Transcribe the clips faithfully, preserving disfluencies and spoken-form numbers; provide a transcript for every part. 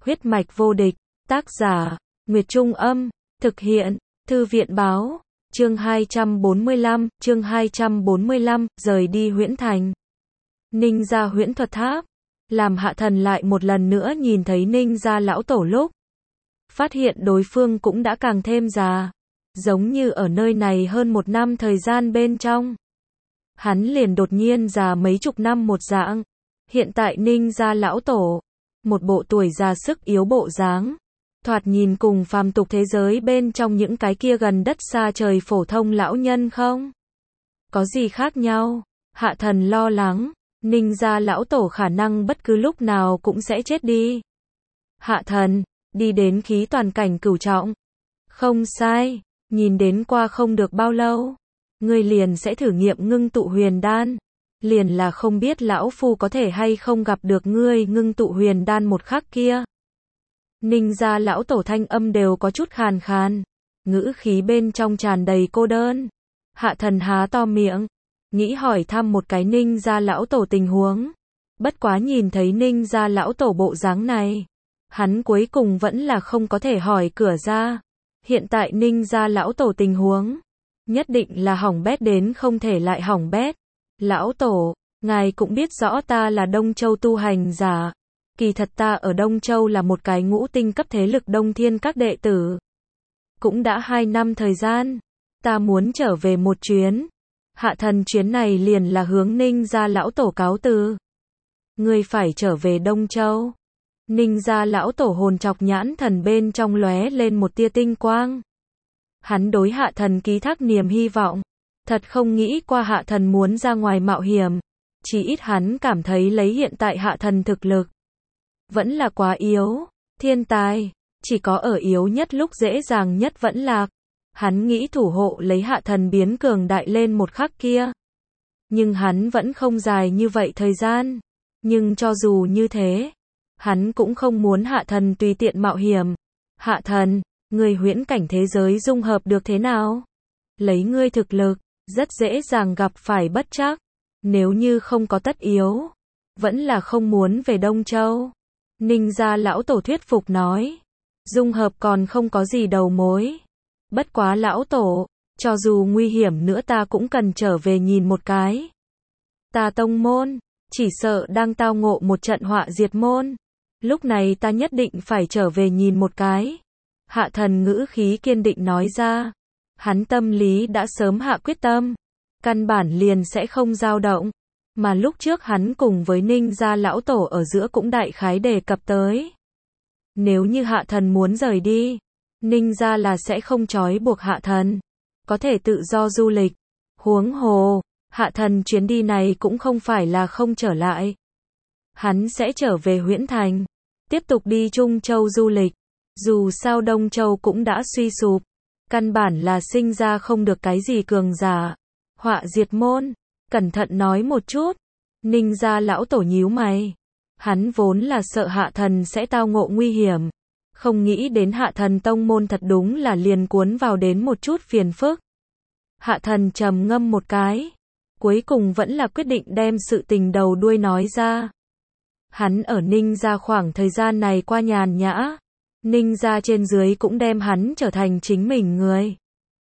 Huyết mạch vô địch, tác giả, Nguyệt Trung Âm, thực hiện, Thư viện báo, chương hai trăm bốn mươi lăm, chương hai trăm bốn mươi lăm, rời đi Huyễn Thành. Ninh gia Huyễn Thuật Tháp, làm Hạ Thần lại một lần nữa nhìn thấy Ninh gia lão tổ lúc. Phát hiện đối phương cũng đã càng thêm già, giống như ở nơi này hơn một năm thời gian bên trong. Hắn liền đột nhiên già mấy chục năm một dạng. Hiện tại Ninh gia lão tổ, một bộ tuổi già sức yếu bộ dáng, thoạt nhìn cùng phàm tục thế giới bên trong những cái kia gần đất xa trời phổ thông lão nhân không? Có gì khác nhau? Hạ Thần lo lắng, Ninh gia lão tổ khả năng bất cứ lúc nào cũng sẽ chết đi. Hạ Thần, đi đến khí toàn cảnh cửu trọng. Không sai, nhìn đến qua không được bao lâu, ngươi liền sẽ thử nghiệm ngưng tụ huyền đan. Liền là không biết lão phu có thể hay không gặp được ngươi ngưng tụ huyền đan một khắc kia. Ninh gia lão tổ thanh âm đều có chút khàn khàn, ngữ khí bên trong tràn đầy cô đơn. Hạ Thần há to miệng, nghĩ hỏi thăm một cái Ninh gia lão tổ tình huống. Bất quá nhìn thấy Ninh gia lão tổ bộ dáng này, hắn cuối cùng vẫn là không có thể hỏi cửa ra. Hiện tại Ninh gia lão tổ tình huống, nhất định là hỏng bét đến không thể lại hỏng bét. Lão tổ, ngài cũng biết rõ ta là Đông Châu tu hành giả. Kỳ thật ta ở Đông Châu là một cái ngũ tinh cấp thế lực Đông Thiên các đệ tử. Cũng đã hai năm thời gian, ta muốn trở về một chuyến. Hạ Thần chuyến này liền là hướng Ninh gia lão tổ cáo từ. Ngươi phải trở về Đông Châu. Ninh gia lão tổ hồn chọc nhãn thần bên trong lóe lên một tia tinh quang. Hắn đối Hạ Thần ký thác niềm hy vọng. Thật không nghĩ qua Hạ Thần muốn ra ngoài mạo hiểm. Chỉ ít hắn cảm thấy lấy hiện tại Hạ Thần thực lực, vẫn là quá yếu. Thiên tài, chỉ có ở yếu nhất lúc dễ dàng nhất vẫn lạc. Hắn nghĩ thủ hộ lấy Hạ Thần biến cường đại lên một khắc kia. Nhưng hắn vẫn không dài như vậy thời gian. Nhưng cho dù như thế, hắn cũng không muốn Hạ Thần tùy tiện mạo hiểm. Hạ Thần, người huyễn cảnh thế giới dung hợp được thế nào? Lấy ngươi thực lực, rất dễ dàng gặp phải bất trắc. Nếu như không có tất yếu, vẫn là không muốn về Đông Châu. Ninh gia lão tổ thuyết phục nói. Dung hợp còn không có gì đầu mối. Bất quá lão tổ, cho dù nguy hiểm nữa ta cũng cần trở về nhìn một cái. Ta tông môn, chỉ sợ đang tao ngộ một trận họa diệt môn. Lúc này ta nhất định phải trở về nhìn một cái. Hạ Thần ngữ khí kiên định nói ra. Hắn tâm lý đã sớm hạ quyết tâm, căn bản liền sẽ không dao động. Mà lúc trước hắn cùng với Ninh gia lão tổ ở giữa cũng đại khái đề cập tới. Nếu như Hạ Thần muốn rời đi, Ninh gia là sẽ không trói buộc Hạ Thần, có thể tự do du lịch. Huống hồ, Hạ Thần chuyến đi này cũng không phải là không trở lại. Hắn sẽ trở về Huyễn Thành, tiếp tục đi Trung Châu du lịch. Dù sao Đông Châu cũng đã suy sụp, căn bản là sinh ra không được cái gì cường giả. Họa diệt môn, cẩn thận nói một chút. Ninh gia lão tổ nhíu mày. Hắn vốn là sợ Hạ Thần sẽ tao ngộ nguy hiểm. Không nghĩ đến Hạ Thần tông môn thật đúng là liền cuốn vào đến một chút phiền phức. Hạ Thần trầm ngâm một cái. Cuối cùng vẫn là quyết định đem sự tình đầu đuôi nói ra. Hắn ở Ninh gia khoảng thời gian này qua nhàn nhã. Ninh gia trên dưới cũng đem hắn trở thành chính mình người.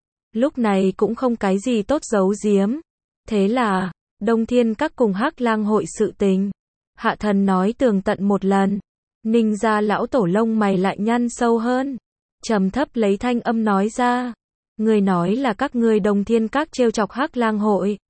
Lúc này cũng không cái gì tốt giấu giếm. Thế là, Đông Thiên các cùng Hắc Lang hội sự tình. Hạ Thần nói tường tận một lần. Ninh gia lão tổ lông mày lại nhăn sâu hơn. Trầm thấp lấy thanh âm nói ra. Người nói là các ngươi Đông Thiên các trêu chọc Hắc Lang hội.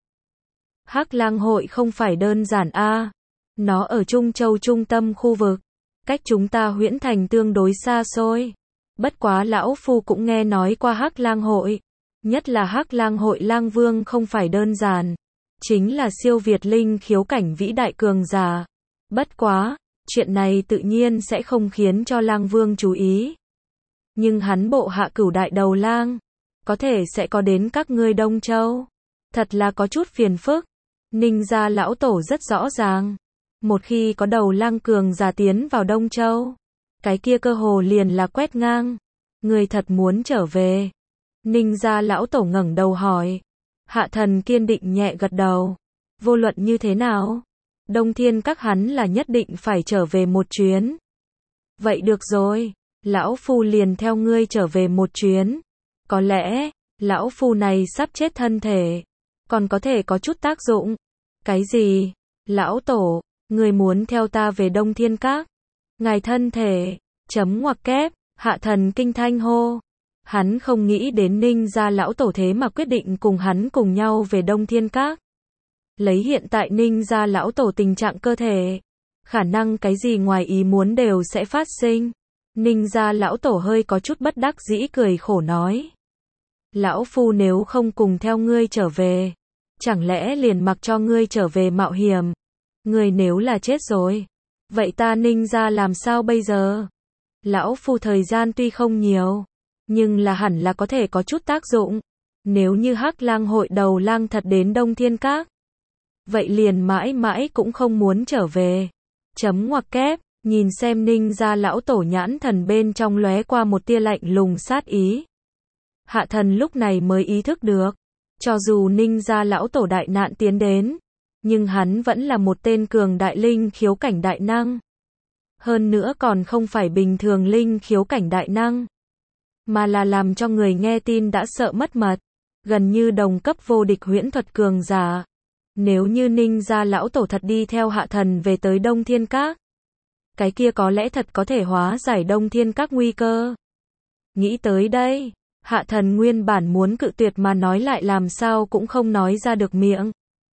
Hắc Lang hội không phải đơn giản a. Nó ở Trung Châu trung tâm khu vực. Cách chúng ta Huyễn Thành tương đối xa xôi. Bất quá lão phu cũng nghe nói qua Hắc Lang hội. Nhất là Hắc Lang hội Lang Vương không phải đơn giản. Chính là siêu việt linh khiếu cảnh vĩ đại cường giả. Bất quá, chuyện này tự nhiên sẽ không khiến cho Lang Vương chú ý. Nhưng hắn bộ hạ cửu đại đầu lang, có thể sẽ có đến các ngươi Đông Châu. Thật là có chút phiền phức. Ninh gia lão tổ rất rõ ràng. Một khi có đầu lang cường giả tiến vào Đông Châu, cái kia cơ hồ liền là quét ngang. Người thật muốn trở về. Ninh gia lão tổ ngẩng đầu hỏi. Hạ Thần kiên định nhẹ gật đầu. Vô luận như thế nào, Đông Thiên các hắn là nhất định phải trở về một chuyến. Vậy được rồi, lão phu liền theo ngươi trở về một chuyến. Có lẽ, lão phu này sắp chết thân thể, còn có thể có chút tác dụng. Cái gì? Lão tổ, người muốn theo ta về Đông Thiên Các? Ngài thân thể, chấm ngoặc kép, Hạ Thần kinh thanh hô. Hắn không nghĩ đến Ninh gia lão tổ thế mà quyết định cùng hắn cùng nhau về Đông Thiên Các. Lấy hiện tại Ninh gia lão tổ tình trạng cơ thể, khả năng cái gì ngoài ý muốn đều sẽ phát sinh. Ninh gia lão tổ hơi có chút bất đắc dĩ cười khổ nói. Lão phu nếu không cùng theo ngươi trở về, chẳng lẽ liền mặc cho ngươi trở về mạo hiểm? Ngươi nếu là chết rồi, vậy ta Ninh gia làm sao bây giờ? Lão phu thời gian tuy không nhiều, nhưng là hẳn là có thể có chút tác dụng. Nếu như Hắc Lang hội đầu lang thật đến Đông Thiên Các, vậy liền mãi mãi cũng không muốn trở về. Chấm ngoặc kép, nhìn xem Ninh gia lão tổ nhãn thần bên trong lóe qua một tia lạnh lùng sát ý. Hạ Thần lúc này mới ý thức được, cho dù Ninh gia lão tổ đại nạn tiến đến, nhưng hắn vẫn là một tên cường đại linh khiếu cảnh đại năng. Hơn nữa còn không phải bình thường linh khiếu cảnh đại năng, mà là làm cho người nghe tin đã sợ mất mật, gần như đồng cấp vô địch huyễn thuật cường giả. Nếu như Ninh gia lão tổ thật đi theo Hạ Thần về tới Đông Thiên Các, cái kia có lẽ thật có thể hóa giải Đông Thiên Các nguy cơ. Nghĩ tới đây, Hạ Thần nguyên bản muốn cự tuyệt mà nói lại làm sao cũng không nói ra được miệng.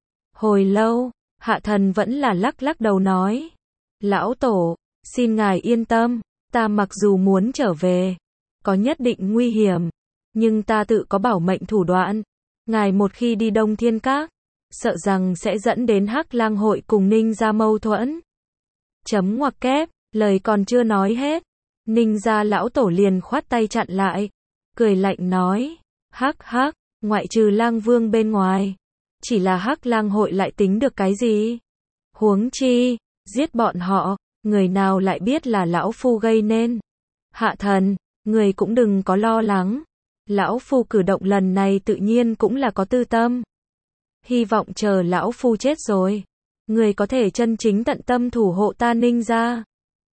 Hồi lâu, Hạ Thần vẫn là lắc lắc đầu nói. Lão tổ, xin ngài yên tâm, ta mặc dù muốn trở về, có nhất định nguy hiểm, nhưng ta tự có bảo mệnh thủ đoạn. Ngài một khi đi Đông Thiên Các, sợ rằng sẽ dẫn đến Hắc Lang hội cùng Ninh gia mâu thuẫn. Chấm ngoặc kép, lời còn chưa nói hết, Ninh gia lão tổ liền khoát tay chặn lại, cười lạnh nói, hắc hắc, ngoại trừ Lang Vương bên ngoài, chỉ là Hắc Lang hội lại tính được cái gì? Huống chi, giết bọn họ, người nào lại biết là lão phu gây nên. Hạ Thần, người cũng đừng có lo lắng, lão phu cử động lần này tự nhiên cũng là có tư tâm. Hy vọng chờ lão phu chết rồi, người có thể chân chính tận tâm thủ hộ ta Ninh gia.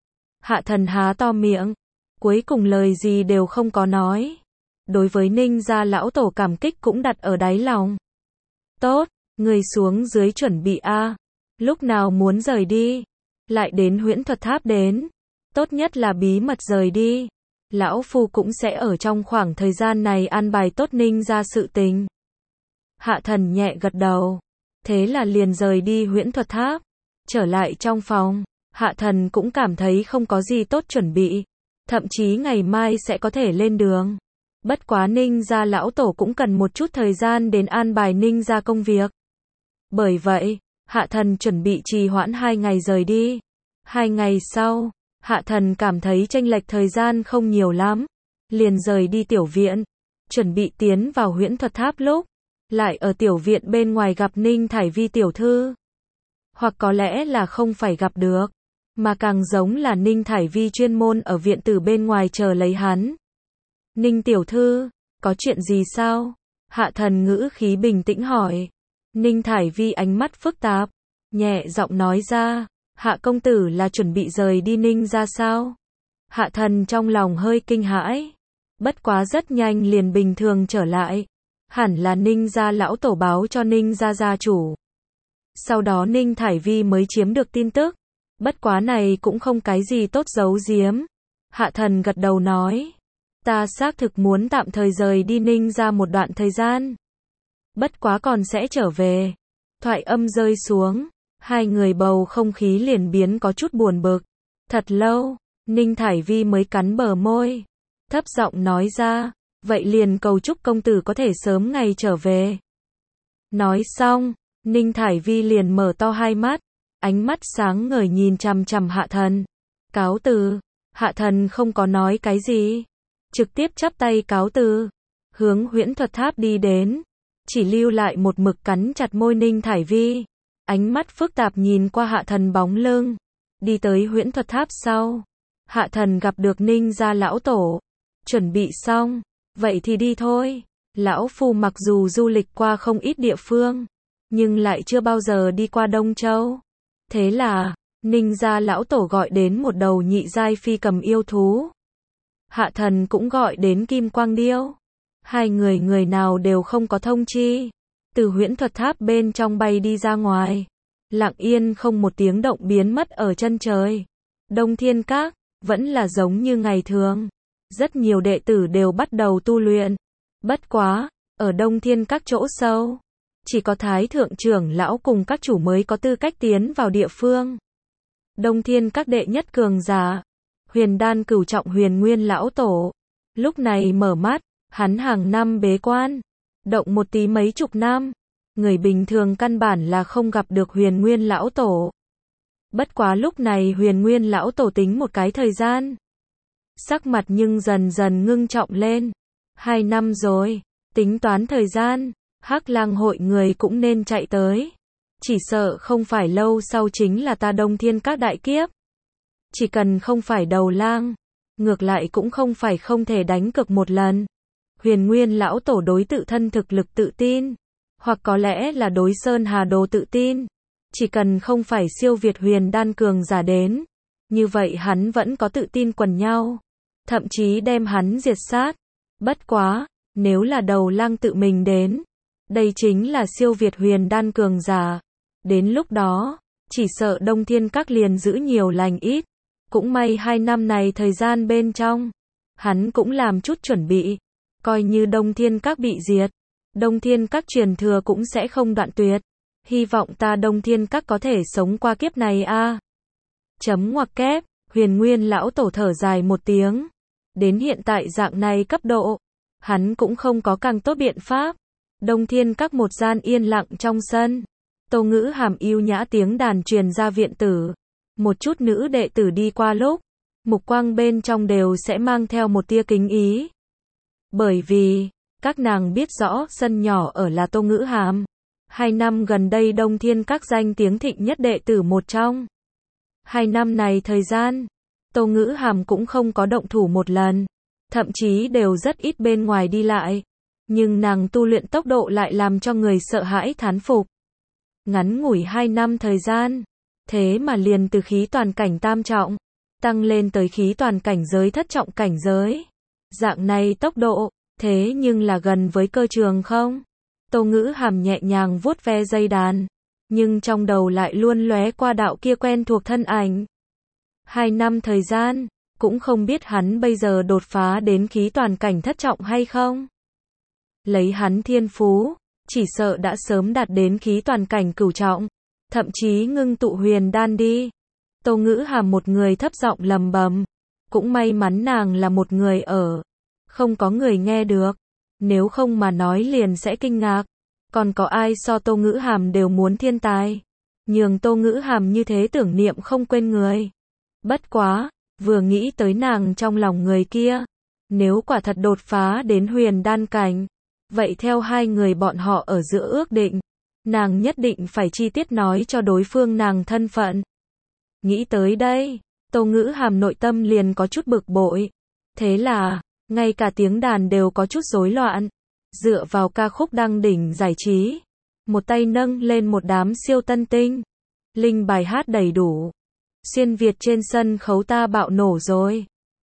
Hạ Thần há to miệng, cuối cùng lời gì đều không có nói. Đối với Ninh gia lão tổ cảm kích cũng đặt ở đáy lòng. Tốt, người xuống dưới chuẩn bị a. Lúc nào muốn rời đi, lại đến huyễn thuật tháp đến. Tốt nhất là bí mật rời đi. Lão phu cũng sẽ ở trong khoảng thời gian này an bài tốt Ninh gia sự tình. Hạ Thần nhẹ gật đầu. Thế là liền rời đi huyễn thuật tháp. Trở lại trong phòng, Hạ Thần cũng cảm thấy không có gì tốt chuẩn bị. Thậm chí ngày mai sẽ có thể lên đường. Bất quá Ninh gia lão tổ cũng cần một chút thời gian đến an bài Ninh gia công việc. Bởi vậy, Hạ Thần chuẩn bị trì hoãn hai ngày rời đi. Hai ngày sau, Hạ Thần cảm thấy chênh lệch thời gian không nhiều lắm. Liền rời đi tiểu viện. Chuẩn bị tiến vào huyễn thuật tháp lúc, lại ở tiểu viện bên ngoài gặp Ninh Thải Vi tiểu thư. Hoặc có lẽ là không phải gặp được, mà càng giống là Ninh Thải Vi chuyên môn ở viện tử bên ngoài chờ lấy hắn. Ninh tiểu thư, có chuyện gì sao? Hạ Thần ngữ khí bình tĩnh hỏi. Ninh Thải Vi ánh mắt phức tạp, nhẹ giọng nói ra, Hạ công tử là chuẩn bị rời đi Ninh ra sao? Hạ Thần trong lòng hơi kinh hãi, bất quá rất nhanh liền bình thường trở lại. Hẳn là Ninh gia lão tổ báo cho Ninh gia gia chủ. Sau đó Ninh Thải Vi mới chiếm được tin tức. Bất quá này cũng không cái gì tốt giấu giếm. Hạ Thần gật đầu nói. Ta xác thực muốn tạm thời rời đi Ninh gia một đoạn thời gian. Bất quá còn sẽ trở về. Thoại âm rơi xuống. Hai người bầu không khí liền biến có chút buồn bực. Thật lâu, Ninh Thải Vi mới cắn bờ môi. Thấp giọng nói ra. Vậy liền cầu chúc công tử có thể sớm ngày trở về. Nói xong, Ninh Thải Vi liền mở to hai mắt, ánh mắt sáng ngời nhìn chằm chằm Hạ Thần. Cáo từ. Hạ Thần không có nói cái gì, trực tiếp chắp tay cáo từ, hướng huyễn thuật tháp đi đến, chỉ lưu lại một mực cắn chặt môi Ninh Thải Vi, ánh mắt phức tạp nhìn qua Hạ Thần bóng lưng. Đi tới huyễn thuật tháp sau, Hạ Thần gặp được Ninh gia lão tổ. Chuẩn bị xong, vậy thì đi thôi. Lão phu mặc dù du lịch qua không ít địa phương, nhưng lại chưa bao giờ đi qua Đông Châu. Thế là, Ninh gia lão tổ gọi đến một đầu nhị giai phi cầm yêu thú. Hạ thần cũng gọi đến kim quang điêu. Hai người người nào đều không có thông chi. Từ huyễn thuật tháp bên trong bay đi ra ngoài. Lặng yên không một tiếng động biến mất ở chân trời. Đông Thiên Các, vẫn là giống như ngày thường. Rất nhiều đệ tử đều bắt đầu tu luyện. Bất quá, ở Đông Thiên Các chỗ sâu, chỉ có Thái Thượng trưởng lão cùng các chủ mới có tư cách tiến vào địa phương. Đông Thiên Các đệ nhất cường giả, Huyền Đan cửu trọng Huyền Nguyên lão tổ, lúc này mở mắt, hắn hàng năm bế quan, động một tí mấy chục năm, người bình thường căn bản là không gặp được Huyền Nguyên lão tổ. Bất quá lúc này Huyền Nguyên lão tổ tính một cái thời gian, sắc mặt nhưng dần dần ngưng trọng lên. Hai năm rồi, tính toán thời gian, Hắc Lang hội người cũng nên chạy tới. Chỉ sợ không phải lâu sau chính là ta Đông Thiên Các đại kiếp. Chỉ cần không phải đầu lang, ngược lại cũng không phải không thể đánh cược một lần. Huyền Nguyên lão tổ đối tự thân thực lực tự tin, hoặc có lẽ là đối Sơn Hà Đồ tự tin. Chỉ cần không phải siêu việt Huyền Đan cường giả đến, như vậy hắn vẫn có tự tin quần nhau, thậm chí đem hắn diệt sát. Bất quá, nếu là đầu lang tự mình đến, đây chính là siêu việt Huyền Đan cường giả. Đến lúc đó, chỉ sợ Đông Thiên Các liền giữ nhiều lành ít. Cũng may hai năm này thời gian bên trong, hắn cũng làm chút chuẩn bị. Coi như Đông Thiên Các bị diệt, Đông Thiên Các truyền thừa cũng sẽ không đoạn tuyệt. Hy vọng ta Đông Thiên Các có thể sống qua kiếp này a. À. Chấm ngoặc kép, Huyền Nguyên lão tổ thở dài một tiếng. Đến hiện tại dạng này cấp độ, hắn cũng không có càng tốt biện pháp. Đông Thiên Các một gian yên lặng trong sân. Tô Ngữ Hàm yêu nhã tiếng đàn truyền ra viện tử. Một chút nữ đệ tử đi qua lúc, mục quang bên trong đều sẽ mang theo một tia kính ý. Bởi vì, các nàng biết rõ sân nhỏ ở là Tô Ngữ Hàm. Hai năm gần đây Đông Thiên Các danh tiếng thịnh nhất đệ tử một trong. Hai năm này thời gian, Tô Ngữ Hàm cũng không có động thủ một lần. Thậm chí đều rất ít bên ngoài đi lại. Nhưng nàng tu luyện tốc độ lại làm cho người sợ hãi thán phục. Ngắn ngủi hai năm thời gian, thế mà liền từ khí toàn cảnh tam trọng, tăng lên tới khí toàn cảnh giới thất trọng cảnh giới. Dạng này tốc độ, thế nhưng là gần với cơ trường không? Tô Ngữ Hàm nhẹ nhàng vuốt ve dây đàn, nhưng trong đầu lại luôn lóe qua đạo kia quen thuộc thân ảnh. Hai năm thời gian, cũng không biết hắn bây giờ đột phá đến khí toàn cảnh thất trọng hay không? Lấy hắn thiên phú, chỉ sợ đã sớm đạt đến khí toàn cảnh cửu trọng, thậm chí ngưng tụ huyền đan đi. Tô Ngữ Hàm một người thấp giọng lầm bầm, cũng may mắn nàng là một người ở, không có người nghe được, nếu không mà nói liền sẽ kinh ngạc. Còn có ai so Tô Ngữ Hàm đều muốn thiên tài, nhường Tô Ngữ Hàm như thế tưởng niệm không quên người. Bất quá, vừa nghĩ tới nàng trong lòng người kia, nếu quả thật đột phá đến huyền đan cảnh, vậy theo hai người bọn họ ở giữa ước định, nàng nhất định phải chi tiết nói cho đối phương nàng thân phận. Nghĩ tới đây, Tô Ngữ Hàm nội tâm liền có chút bực bội. Thế là, ngay cả tiếng đàn đều có chút rối loạn. Dựa vào ca khúc đăng đỉnh giải trí, một tay nâng lên một đám siêu tân tinh. Linh bài hát đầy đủ. Xuyên Việt trên sân khấu ta bạo nổ rồi.